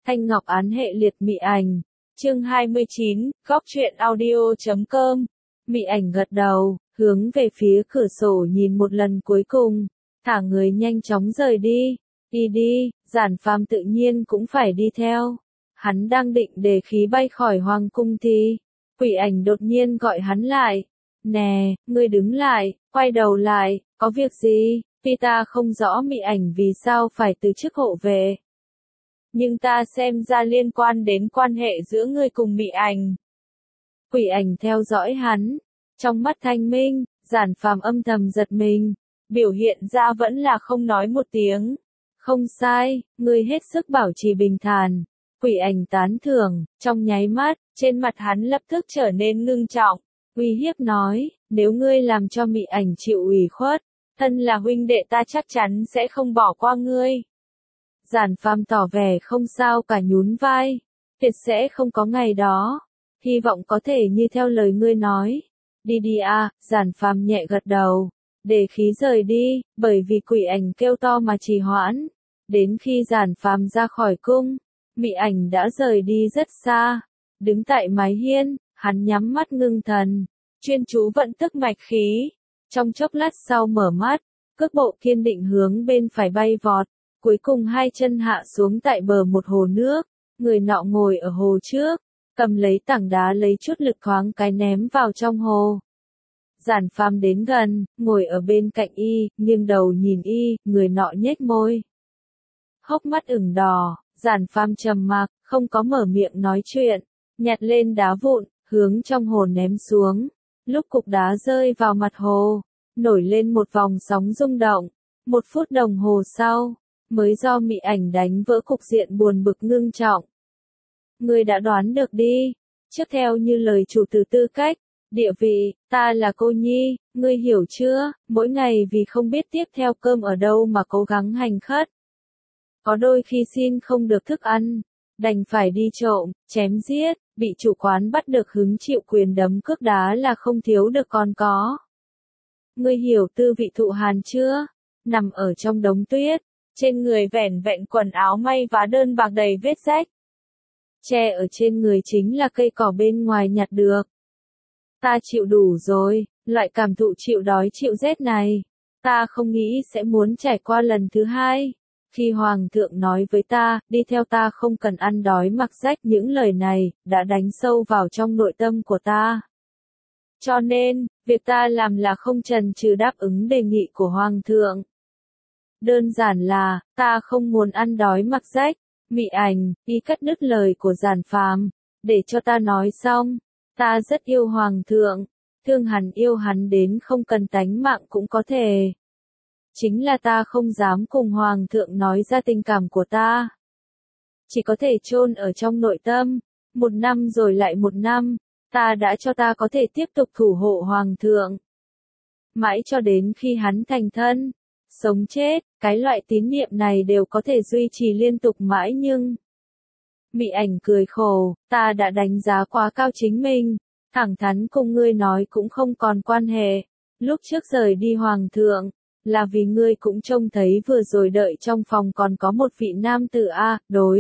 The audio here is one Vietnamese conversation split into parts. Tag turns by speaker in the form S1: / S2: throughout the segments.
S1: Thanh Ngọc án hệ liệt Mị Ảnh. Chương 29, góc truyện audio.com. Mị Ảnh gật đầu, hướng về phía cửa sổ nhìn một lần cuối cùng, thả người nhanh chóng rời đi. Đi đi, Giản Phàm tự nhiên cũng phải đi theo. Hắn đang định đề khí bay khỏi hoàng cung thì Quỷ Ảnh đột nhiên gọi hắn lại. Nè, ngươi đứng lại, quay đầu lại, có việc gì? Vì ta không rõ Mị Ảnh vì sao phải từ chức hộ vệ. Nhưng ta xem ra liên quan đến quan hệ giữa ngươi cùng Mị Ảnh. Quỷ Ảnh theo dõi hắn, trong mắt thanh minh, Giản Phàm âm thầm giật mình, biểu hiện ra vẫn là không nói một tiếng. Không sai, ngươi hết sức bảo trì bình thản. Quỷ Ảnh tán thưởng, trong nháy mắt, trên mặt hắn lập tức trở nên ngưng trọng, uy hiếp nói, nếu ngươi làm cho Mị Ảnh chịu ủy khuất, thân là huynh đệ ta chắc chắn sẽ không bỏ qua ngươi. Giản Phàm tỏ vẻ không sao cả nhún vai, tuyệt sẽ không có ngày đó, hy vọng có thể như theo lời ngươi nói. Đi đi à, Giản Phàm nhẹ gật đầu, để khí rời đi, bởi vì Quỷ Ảnh kêu to mà trì hoãn. Đến khi Giản Phàm ra khỏi cung, Mị Ảnh đã rời đi rất xa, đứng tại mái hiên, hắn nhắm mắt ngưng thần, chuyên chú vận tức mạch khí. Trong chốc lát sau mở mắt, cước bộ kiên định hướng bên phải bay vọt, cuối cùng hai chân hạ xuống tại bờ một hồ nước, người nọ ngồi ở hồ trước, cầm lấy tảng đá lấy chút lực thoáng cái ném vào trong hồ. Giản Phàm đến gần, ngồi ở bên cạnh y, nghiêng đầu nhìn y, người nọ nhếch môi, hốc mắt ửng đỏ. Giản Phàm trầm mặc, không có mở miệng nói chuyện, nhặt lên đá vụn, hướng trong hồ ném xuống. Lúc cục đá rơi vào mặt hồ, nổi lên một vòng sóng rung động. 1 phút đồng hồ sau, mới do Mị Ảnh đánh vỡ cục diện buồn bực ngưng trọng. Ngươi đã đoán được đi, trước theo như lời chủ từ tư cách, địa vị, ta là cô nhi, ngươi hiểu chưa, mỗi ngày vì không biết tiếp theo cơm ở đâu mà cố gắng hành khất. Có đôi khi xin không được thức ăn, đành phải đi trộm, chém giết, bị chủ quán bắt được hứng chịu quyền đấm cước đá là không thiếu được còn có. Ngươi hiểu tư vị thụ hàn chưa? Nằm ở trong đống tuyết, trên người vẻn vẹn quần áo may vá đơn bạc đầy vết rách. Che ở trên người chính là cây cỏ bên ngoài nhặt được. Ta chịu đủ rồi, loại cảm thụ chịu đói chịu rét này, ta không nghĩ sẽ muốn trải qua lần thứ hai. Khi Hoàng thượng nói với ta, đi theo ta không cần ăn đói mặc rách, những lời này, đã đánh sâu vào trong nội tâm của ta. Cho nên, việc ta làm là không chần chừ đáp ứng đề nghị của Hoàng thượng. Đơn giản là, ta không muốn ăn đói mặc rách. Mị Ảnh, y cắt đứt lời của Giản Phàm, để cho ta nói xong. Ta rất yêu Hoàng thượng, thương hắn yêu hắn đến không cần tánh mạng cũng có thể. Chính là ta không dám cùng Hoàng thượng nói ra tình cảm của ta. Chỉ có thể chôn ở trong nội tâm, 1 năm rồi lại 1 năm, ta đã cho ta có thể tiếp tục thủ hộ Hoàng thượng. Mãi cho đến khi hắn thành thân, sống chết, cái loại tín niệm này đều có thể duy trì liên tục mãi nhưng... Mị Ảnh cười khổ, ta đã đánh giá quá cao chính mình, thẳng thắn cùng ngươi nói cũng không còn quan hệ. Lúc trước rời đi Hoàng thượng, là vì ngươi cũng trông thấy vừa rồi đợi trong phòng còn có một vị nam tử a, đối.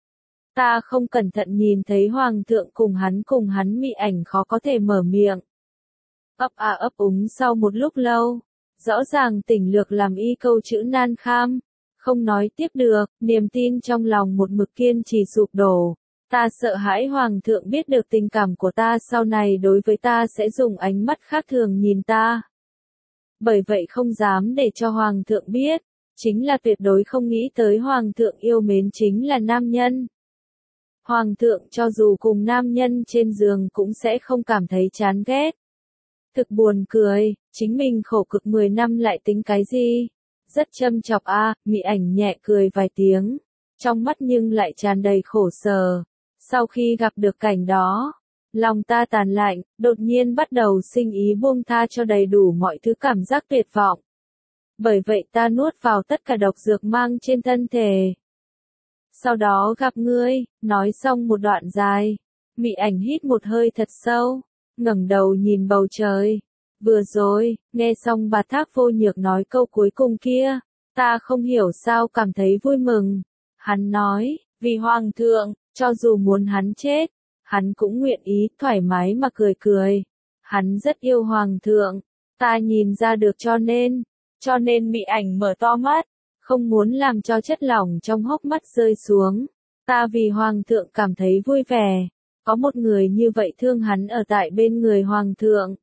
S1: Ta không cẩn thận nhìn thấy Hoàng thượng cùng hắn Mị Ảnh khó có thể mở miệng. Ấp a ấp úng sau một lúc lâu, rõ ràng tỉnh lược làm y câu chữ nan kham, không nói tiếp được, niềm tin trong lòng một mực kiên trì sụp đổ. Ta sợ hãi Hoàng thượng biết được tình cảm của ta sau này đối với ta sẽ dùng ánh mắt khác thường nhìn ta. Bởi vậy không dám để cho Hoàng thượng biết, chính là tuyệt đối không nghĩ tới Hoàng thượng yêu mến chính là nam nhân. Hoàng thượng cho dù cùng nam nhân trên giường cũng sẽ không cảm thấy chán ghét. Thực buồn cười, chính mình khổ cực 10 năm lại tính cái gì? Rất châm chọc a, Mị Ảnh nhẹ cười vài tiếng, trong mắt nhưng lại tràn đầy khổ sở. Sau khi gặp được cảnh đó, lòng ta tàn lạnh, đột nhiên bắt đầu sinh ý buông tha cho đầy đủ mọi thứ cảm giác tuyệt vọng. Bởi vậy ta nuốt vào tất cả độc dược mang trên thân thể. Sau đó gặp ngươi, nói xong một đoạn dài, Mị Ảnh hít một hơi thật sâu, ngẩng đầu nhìn bầu trời. Vừa rồi, nghe xong bà Thác Vô Nhược nói câu cuối cùng kia, ta không hiểu sao cảm thấy vui mừng. Hắn nói, Vì hoàng thượng, cho dù muốn hắn chết, hắn cũng nguyện ý, thoải mái mà cười cười. Hắn rất yêu hoàng thượng, ta nhìn ra được cho nên Mị Ảnh mở to mắt, không muốn làm cho chất lỏng trong hốc mắt rơi xuống. Ta vì hoàng thượng cảm thấy vui vẻ, có một người như vậy thương hắn ở tại bên người hoàng thượng.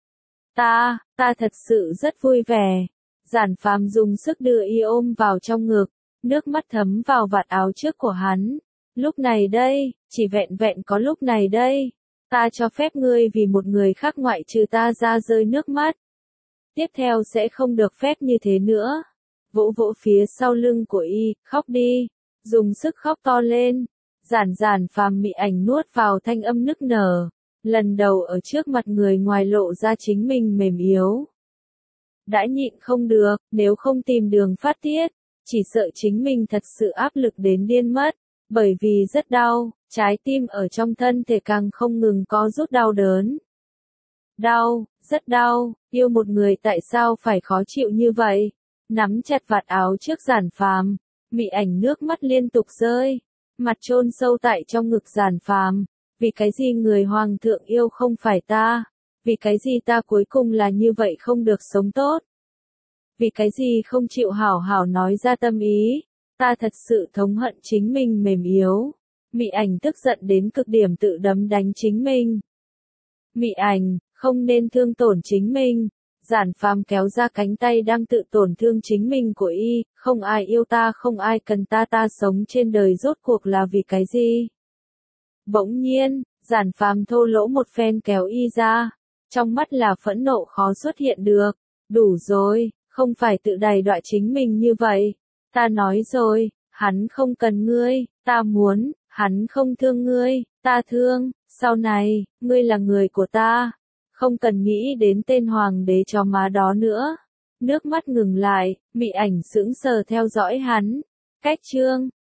S1: Ta thật sự rất vui vẻ. Giản Phàm dùng sức đưa y ôm vào trong ngực, nước mắt thấm vào vạt áo trước của hắn. Lúc này đây, chỉ vẹn vẹn có lúc này đây, ta cho phép ngươi vì một người khác ngoại trừ ta ra rơi nước mắt. Tiếp theo sẽ không được phép như thế nữa. Vỗ vỗ phía sau lưng của y, khóc đi, dùng sức khóc to lên. Giản Phàm Mị Ảnh nuốt vào thanh âm nức nở, lần đầu ở trước mặt người ngoài lộ ra chính mình mềm yếu. Đã nhịn không được, nếu không tìm đường phát tiết, chỉ sợ chính mình thật sự áp lực đến điên mất, bởi vì rất đau, trái tim ở trong thân thể càng không ngừng có rút đau đớn. Đau, rất đau, yêu một người tại sao phải khó chịu như vậy? Nắm chặt vạt áo trước Giản Phàm, Mị Ảnh nước mắt liên tục rơi, mặt chôn sâu tại trong ngực Giản Phàm. Vì cái gì người hoàng thượng yêu không phải ta? Vì cái gì ta cuối cùng là như vậy không được sống tốt? Vì cái gì không chịu hảo hảo nói ra tâm ý? Ta thật sự thống hận chính mình mềm yếu. Mị Ảnh tức giận đến cực điểm tự đấm đánh chính mình. Mị Ảnh, không nên thương tổn chính mình. Giản Phàm kéo ra cánh tay đang tự tổn thương chính mình của y, không ai yêu ta, không ai cần ta, ta sống trên đời rốt cuộc là vì cái gì? Bỗng nhiên, Giản Phàm thô lỗ một phen kéo y ra, trong mắt là phẫn nộ khó xuất hiện được. Đủ rồi, không phải tự đày đọa chính mình như vậy. Ta nói rồi, hắn không cần ngươi, ta muốn, hắn không thương ngươi, ta thương, sau này, ngươi là người của ta. Không cần nghĩ đến tên hoàng đế chó má đó nữa. Nước mắt ngừng lại, Mị Ảnh sững sờ theo dõi hắn. Cách chương